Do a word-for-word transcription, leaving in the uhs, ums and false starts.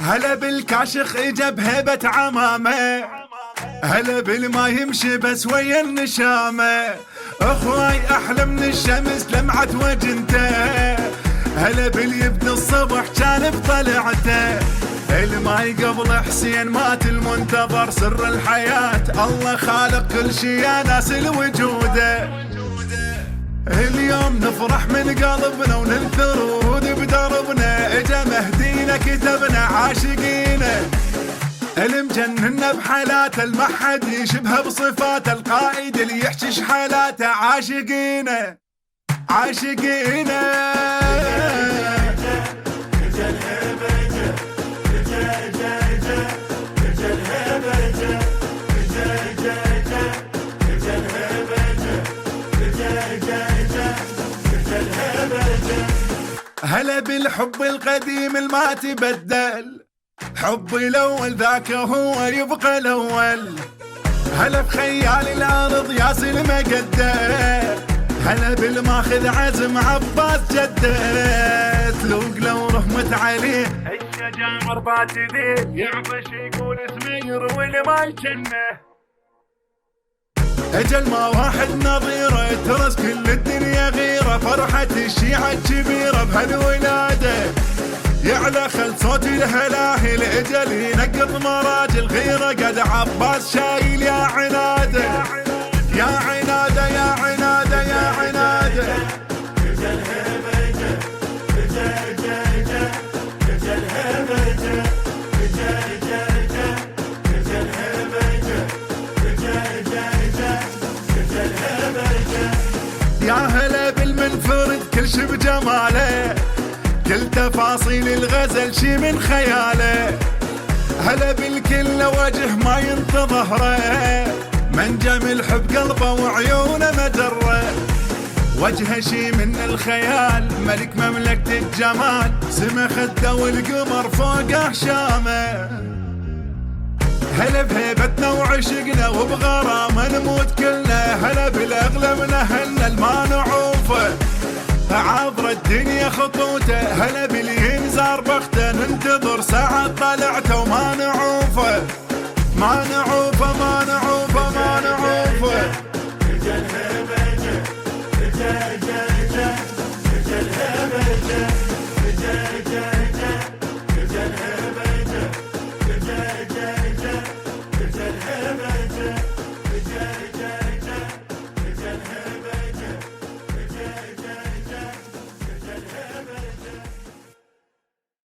هلا بالكاشخ اجا بهيبة عمامه، هلا بالما يمشي بس ويا النشامه، اخواي احلى من الشمس لمعت وجنته، هلا باللي يبدي الصبح كان بطلعته، الماي قبل حسين مات المنتظر سر الحياة، الله خالق كل شي يا ناس الوجوده، اليوم نفرح من قلبنا وننثر ورود بدربنا، اجا مهدينا كتبنا عاشقينا، المجنن بحالاته المحد يشبه بصفاته، القائد اللي يحشش حالاته عاشقينا عاشقينا. هلا بالحب القديم الما تبدل، حبي الاول ذاك هو يبقى الاول، هلا بخيال الارض يا سلمى قده، هلا بالماخذ عزم عباس جده، تلوق لو رحمت عليه الشجاعة بات ذي، يعطش يقول اسمير والما يجنه، اجل ما واحد نظيره ترس كل الدنيا غيره، فرحة الشيعة الكبيرة بهالولادة، يعلى خل صوت الهلاهل اجل ينقض مراجل غيره، قد عباس شايل يا عناده يا عناده يا عناده يا عناده. يا هلا بالمنفرد كل شي بجماله، كل تفاصيل الغزل شي من خياله، هلا بالكل وجه ما ينتظهره، منجم الحب قلبه وعيونه مجره، وجهه شي من الخيال ملك مملكة الجمال، سما خده والقمر فوق احشامه، هلا بهيبتنا وعشقنا وبغرامه نموت كلنا، هلا بالاغلى من اهلنا الما نعوفه، عبر الدنيا خطوته، هلا باللي ينزار بخته، ننتظر ساعة طلعته وما نعوفه ما نعوفه ما نعوفه ما نعوفه. اجا الهيبة اجا اجا اجا اجا الهيبة اجا